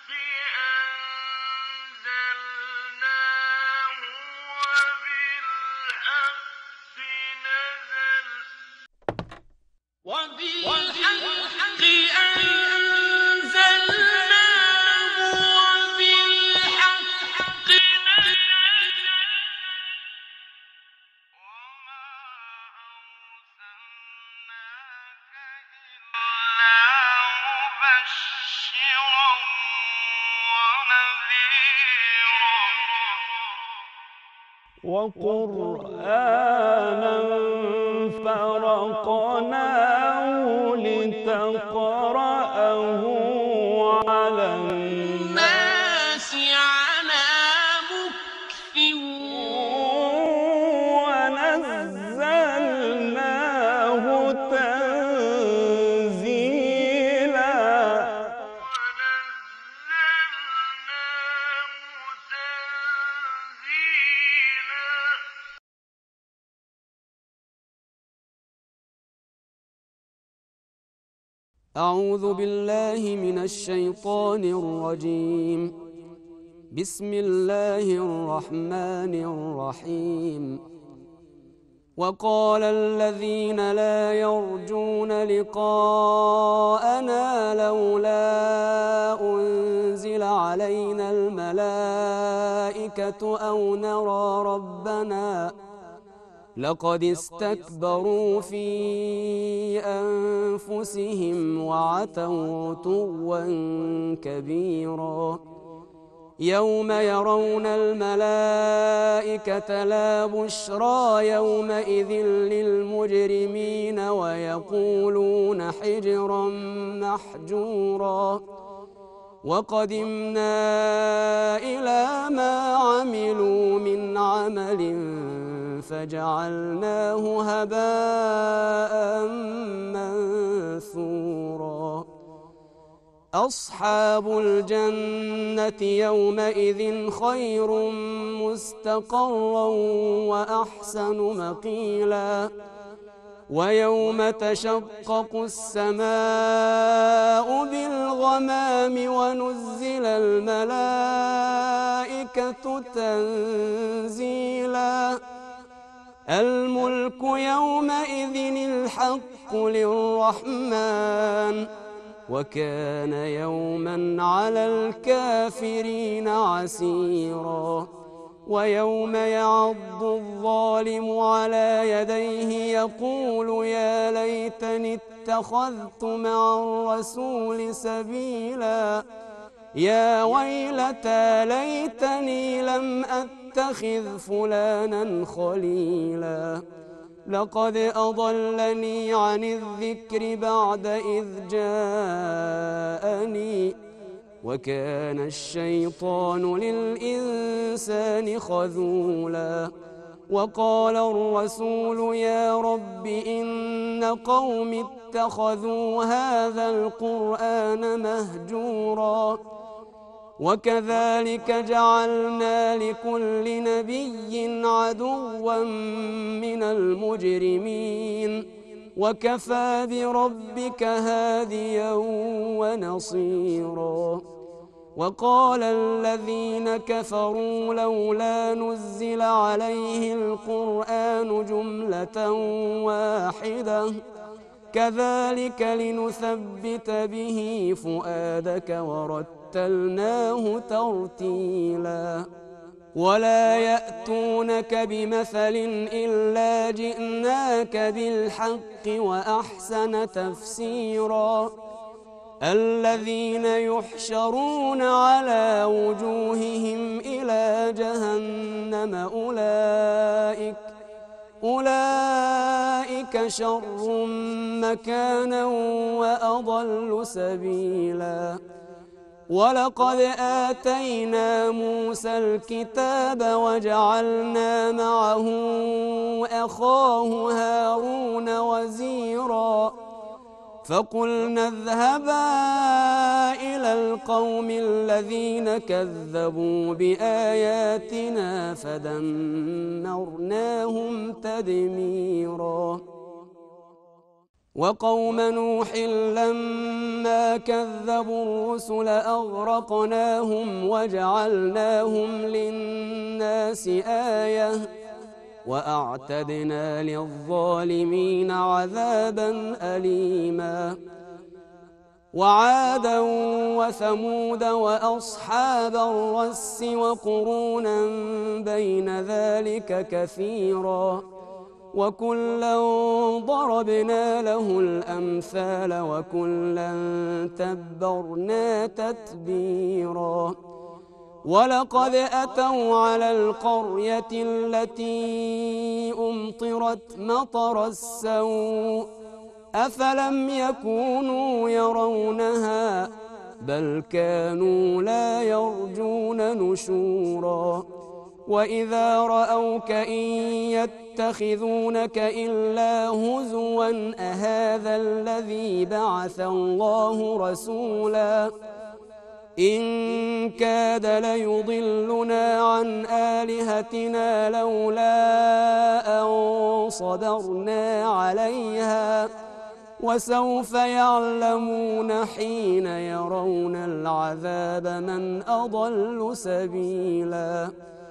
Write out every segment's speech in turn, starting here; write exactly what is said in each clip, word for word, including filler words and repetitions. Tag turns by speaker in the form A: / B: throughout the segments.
A: وقرآنا فرقناه لتقرأه على الناس على مكث ونزلناه تنزيلا أعوذ بالله من الشيطان الرجيم. بسم الله الرحمن الرحيم. وقال الذين لا يرجون لقاءنا لولا أنزل علينا الملائكة أو نرى ربنا لقد استكبروا في أنفسهم وعتوا عتوا كبيرا. يوم يرون الملائكة لا بشرى يومئذ للمجرمين ويقولون حجرا محجورا. وقدمنا إلى ما عملوا من عمل فجعلناه هباء منثورا. أصحاب الجنة يومئذ خير مستقرا وأحسن مقيلا. ويوم تشقق السماء بالغمام ونزل الملائكة تنزيلا. الملك يومئذ الحق للرحمن وكان يوما على الكافرين عسيرا. ويوم يعض الظالم على يديه يقول يا ليتني اتخذت مع الرسول سبيلا. يا ويلتى ليتني لم أتخذ فلانا خليلا. لقد أضلني عن الذكر بعد إذ جاءني وكان الشيطان للإنسان خذولا. وقال الرسول يا رب إن قوم اتخذوا هذا القرآن مهجورا. وكذلك جعلنا لكل نبي عدوا من المجرمين وكفى بربك هاديا ونصيرا. وقال الذين كفروا لولا نزل عليه القرآن جملة واحدة كذلك لنثبت به فؤادك ورتلناه ترتيلا. ولا يأتونك بمثل إلا جئناك بالحق وأحسن تفسيرا. الذين يحشرون على وجوههم إلى جهنم أولئك أولئك شر مكانا وأضل سبيلا. ولقد آتينا موسى الكتاب وجعلنا معه أخاه هارون وزيرا. فقلنا اذهبا إلى القوم الذين كذبوا بآياتنا فدمرناهم تدميرا. وقوم نوح لما كذبوا الرسل أغرقناهم وجعلناهم للناس آية وأعتدنا للظالمين عذابا أليما وعادا وثمود وأصحاب الرس وقرونا بين ذلك كثيرا وكلا ضربنا له الأمثال وكلا تبرنا تتبيرا ولقد أتوا على القرية التي أمطرت مطر السوء أفلم يكونوا يرونها بل كانوا لا يرجون نشورا وإذا رأوك إن يتخذونك إلا هزوا أهذا الذي بعث الله رسولا إن كاد ليضلنا عن آلهتنا لولا أن صبرنا عليها وسوف يعلمون حين يرون العذاب من أضل سبيلا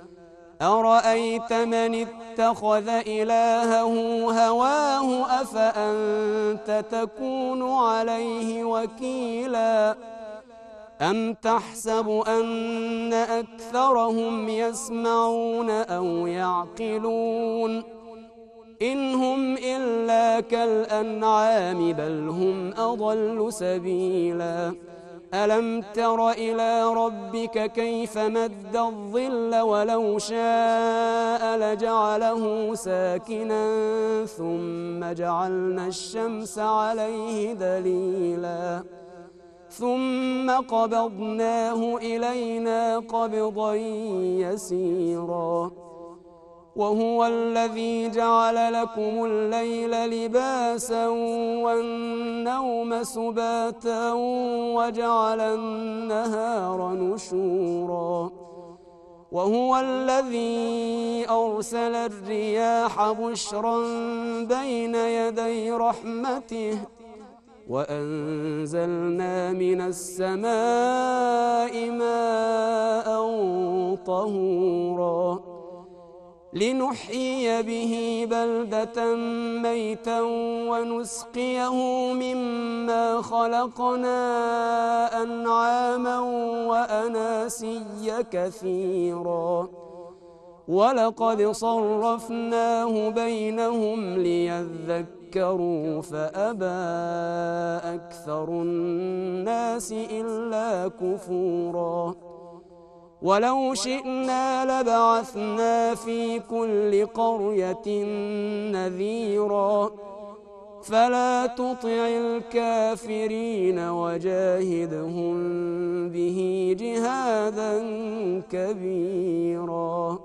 A: أرأيت من اتخذ إلهه هواه أفأنت تكون عليه وكيلا أم تحسب أن أكثرهم يسمعون أو يعقلون إن هم إلا كالأنعام بل هم أضل سبيلا ألم تر إلى ربك كيف مد الظل ولو شاء لجعله ساكنا ثم جعلنا الشمس عليه دليلا ثم قبضناه إلينا قبضا يسيرا وهو الذي جعل لكم الليل لباسا والنوم سباتا وجعل النهار نشورا وهو الذي أرسل الرياح بشرا بين يدي رحمته وأنزلنا من السماء ماء طهورا لنحيي به بلدة ميتا ونسقيه مما خلقنا أنعاما وأناسيا كثيرا ولقد صرفناه بينهم ليذكروا فأبى أكثر الناس إلا كفورا ولو شئنا لبعثنا في كل قرية نذيرا فلا تطع الكافرين وجاهدهم به جهادا كبيرا.